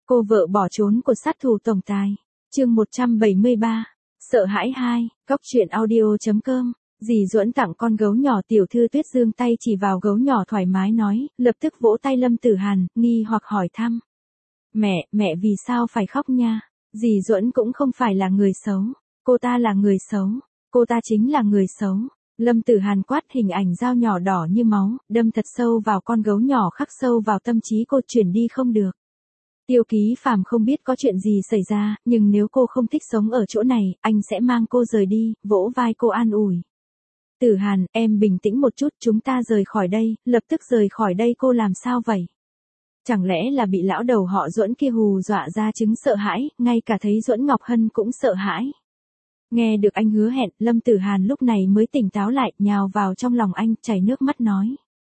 Cô vợ bỏ trốn của sát thủ tổng tài. Chương 173. Sợ hãi 2, Cóc truyện audio.com. Dì Duẫn tặng con gấu nhỏ Tiểu Thư Tuyết giương tay chỉ vào gấu nhỏ thoải mái nói, lập tức vỗ tay Lâm Tử Hàn, nghi hoặc hỏi thăm. Mẹ vì sao phải khóc nha? Dì Duẫn cũng không phải là người xấu. Cô ta là người xấu. Cô ta chính là người xấu. Lâm Tử Hàn quát, hình ảnh dao nhỏ đỏ như máu, đâm thật sâu vào con gấu nhỏ, khắc sâu vào tâm trí cô, chuyển đi không được. Tiêu Ký Phàm không biết có chuyện gì xảy ra, nhưng nếu cô không thích sống ở chỗ này, anh sẽ mang cô rời đi, vỗ vai cô an ủi. Tử Hàn, em bình tĩnh một chút, chúng ta rời khỏi đây, lập tức rời khỏi đây. Cô làm sao vậy? Chẳng lẽ là bị lão đầu họ Duẫn kia hù dọa ra chứng sợ hãi, ngay cả thấy Duẫn Ngọc Hân cũng sợ hãi. Nghe được anh hứa hẹn, Lâm Tử Hàn lúc này mới tỉnh táo lại, nhào vào trong lòng anh, chảy nước mắt nói.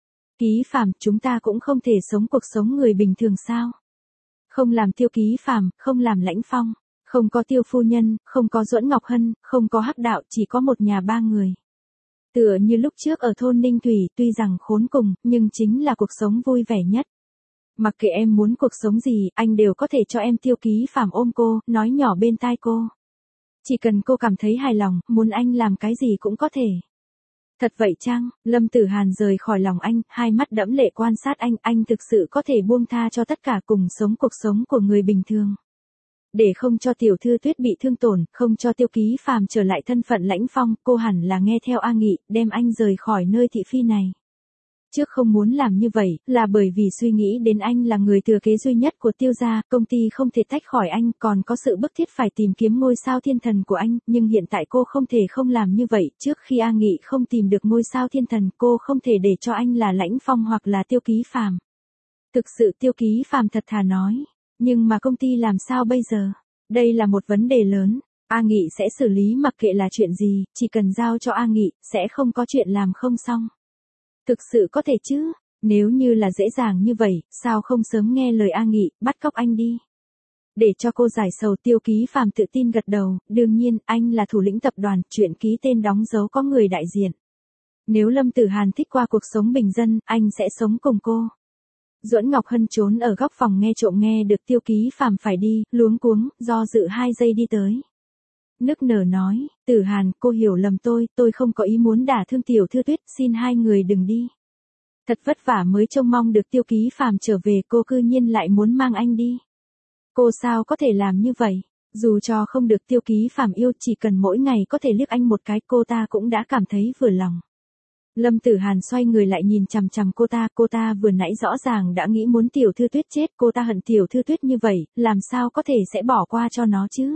Ký Phàm, chúng ta cũng không thể sống cuộc sống người bình thường sao? Không làm Tiêu Ký Phàm, không làm Lãnh Phong, không có Tiêu phu nhân, không có Duẫn Ngọc Hân, không có Hắc Đạo, chỉ có một nhà ba người. Tựa như lúc trước ở thôn Ninh Thủy, tuy rằng khốn cùng, nhưng chính là cuộc sống vui vẻ nhất. Mặc kệ em muốn cuộc sống gì, anh đều có thể cho em. Tiêu Ký Phàm ôm cô, nói nhỏ bên tai cô. Chỉ cần cô cảm thấy hài lòng, muốn anh làm cái gì cũng có thể. Thật vậy chăng? Lâm Tử Hàn rời khỏi lòng anh, hai mắt đẫm lệ quan sát anh thực sự có thể buông tha cho tất cả cùng sống cuộc sống của người bình thường. Để không cho Tiểu Thư Tuyết bị thương tổn, không cho Tiêu Ký Phàm trở lại thân phận Lãnh Phong, cô hẳn là nghe theo A Nghị, đem anh rời khỏi nơi thị phi này. Trước không muốn làm như vậy, là bởi vì suy nghĩ đến anh là người thừa kế duy nhất của Tiêu gia, công ty không thể tách khỏi anh, còn có sự bức thiết phải tìm kiếm ngôi sao thiên thần của anh, nhưng hiện tại cô không thể không làm như vậy, trước khi A Nghị không tìm được ngôi sao thiên thần, cô không thể để cho anh là Lãnh Phong hoặc là Tiêu Ký Phàm. Thực sự Tiêu Ký Phàm thật thà nói, nhưng mà công ty làm sao bây giờ? Đây là một vấn đề lớn, A Nghị sẽ xử lý mặc kệ là chuyện gì, chỉ cần giao cho A Nghị, sẽ không có chuyện làm không xong. Thực sự có thể chứ, nếu như là dễ dàng như vậy, sao không sớm nghe lời A Nghị, bắt cóc anh đi. Để cho cô giải sầu. Tiêu Ký Phàm tự tin gật đầu, đương nhiên, anh là thủ lĩnh tập đoàn, chuyện ký tên đóng dấu có người đại diện. Nếu Lâm Tử Hàn thích qua cuộc sống bình dân, anh sẽ sống cùng cô. Duẫn Ngọc Hân trốn ở góc phòng nghe trộm nghe được Tiêu Ký Phàm phải đi, luống cuống, do dự 2 giây đi tới. Nức nở nói, Tử Hàn, cô hiểu lầm tôi không có ý muốn đả thương Tiểu Thư Tuyết, xin hai người đừng đi. Thật vất vả mới trông mong được Tiêu Ký Phàm trở về, cô cư nhiên lại muốn mang anh đi. Cô sao có thể làm như vậy? Dù cho không được Tiêu Ký Phàm yêu, chỉ cần mỗi ngày có thể liếc anh một cái, cô ta cũng đã cảm thấy vừa lòng. Lâm Tử Hàn xoay người lại nhìn chằm chằm cô ta vừa nãy rõ ràng đã nghĩ muốn Tiểu Thư Tuyết chết, cô ta hận Tiểu Thư Tuyết như vậy, làm sao có thể sẽ bỏ qua cho nó chứ?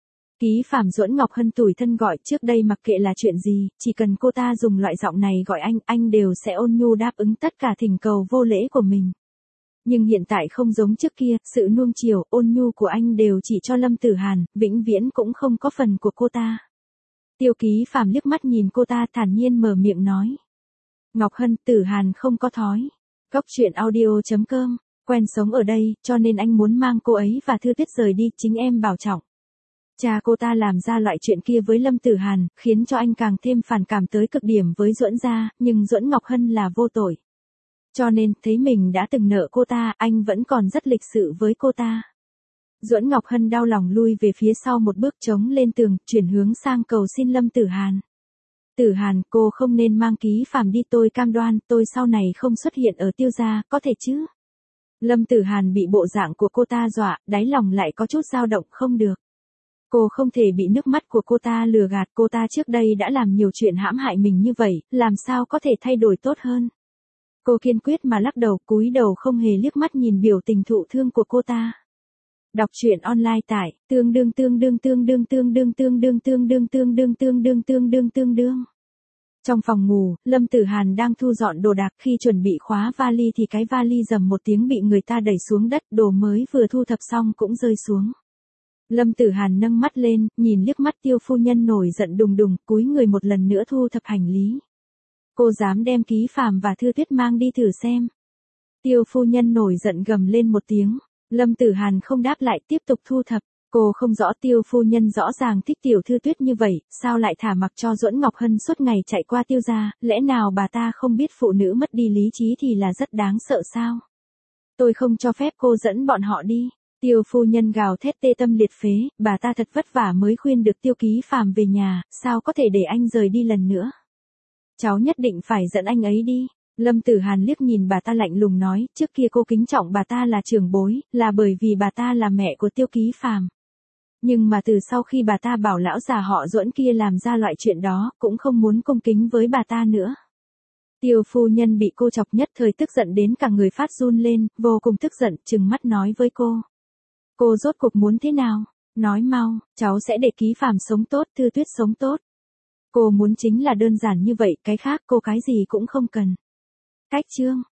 Ký Phàm, Duẫn Ngọc Hân tủi thân gọi, trước đây mặc kệ là chuyện gì, chỉ cần cô ta dùng loại giọng này gọi anh đều sẽ ôn nhu đáp ứng tất cả thỉnh cầu vô lễ của mình. Nhưng hiện tại không giống trước kia, sự nuông chiều, ôn nhu của anh đều chỉ cho Lâm Tử Hàn, vĩnh viễn cũng không có phần của cô ta. Tiêu Ký Phàm liếc mắt nhìn cô ta, thản nhiên mở miệng nói. Ngọc Hân, Tử Hàn không có thói. Cóc truyện audio.com, quen sống ở đây, cho nên anh muốn mang cô ấy và Thư Tuyết rời đi, chính em bảo trọng. Cha cô ta làm ra loại chuyện kia với Lâm Tử Hàn, khiến cho anh càng thêm phản cảm tới cực điểm với Duẫn gia, nhưng Duẫn Ngọc Hân là vô tội. Cho nên, thấy mình đã từng nợ cô ta, anh vẫn còn rất lịch sự với cô ta. Duẫn Ngọc Hân đau lòng lui về phía sau một bước, chống lên tường, chuyển hướng sang cầu xin Lâm Tử Hàn. Tử Hàn, cô không nên mang Ký Phàm đi, tôi cam đoan, tôi sau này không xuất hiện ở Tiêu gia, có thể chứ? Lâm Tử Hàn bị bộ dạng của cô ta dọa, đáy lòng lại có chút dao động, không được. Cô không thể bị nước mắt của cô ta lừa gạt, cô ta trước đây đã làm nhiều chuyện hãm hại mình như vậy, làm sao có thể thay đổi tốt hơn. Cô kiên quyết mà lắc đầu, cúi đầu không hề liếc mắt nhìn biểu tình thụ thương của cô ta. Đọc truyện online tại tương đương. Trong phòng ngủ, Lâm Tử Hàn đang thu dọn đồ đạc, khi chuẩn bị khóa vali thì cái vali rầm một tiếng bị người ta đẩy xuống đất, đồ mới vừa thu thập xong cũng rơi xuống. Lâm Tử Hàn nâng mắt lên, nhìn liếc mắt Tiêu phu nhân nổi giận đùng đùng, cúi người một lần nữa thu thập hành lý. Cô dám đem Ký Phàm và Thư Tuyết mang đi thử xem. Tiêu phu nhân nổi giận gầm lên một tiếng. Lâm Tử Hàn không đáp lại, tiếp tục thu thập. Cô không rõ Tiêu phu nhân rõ ràng thích Tiểu Thư Tuyết như vậy, sao lại thả mặc cho Duẫn Ngọc Hân suốt ngày chạy qua Tiêu gia, lẽ nào bà ta không biết phụ nữ mất đi lý trí thì là rất đáng sợ sao? Tôi không cho phép cô dẫn bọn họ đi. Tiêu phu nhân gào thét tê tâm liệt phế, bà ta thật vất vả mới khuyên được Tiêu Ký Phàm về nhà, sao có thể để anh rời đi lần nữa. Cháu nhất định phải dẫn anh ấy đi. Lâm Tử Hàn liếc nhìn bà ta lạnh lùng nói, trước kia cô kính trọng bà ta là trưởng bối, là bởi vì bà ta là mẹ của Tiêu Ký Phàm. Nhưng mà từ sau khi bà ta bảo lão già họ Duẫn kia làm ra loại chuyện đó, cũng không muốn cung kính với bà ta nữa. Tiêu phu nhân bị cô chọc nhất thời tức giận đến cả người phát run lên, vô cùng tức giận, trừng mắt nói với cô. Cô rốt cuộc muốn thế nào? Nói mau, cháu sẽ để Ký Phàm sống tốt, Thư Tuyết sống tốt. Cô muốn chính là đơn giản như vậy, cái khác cô cái gì cũng không cần. Cách chương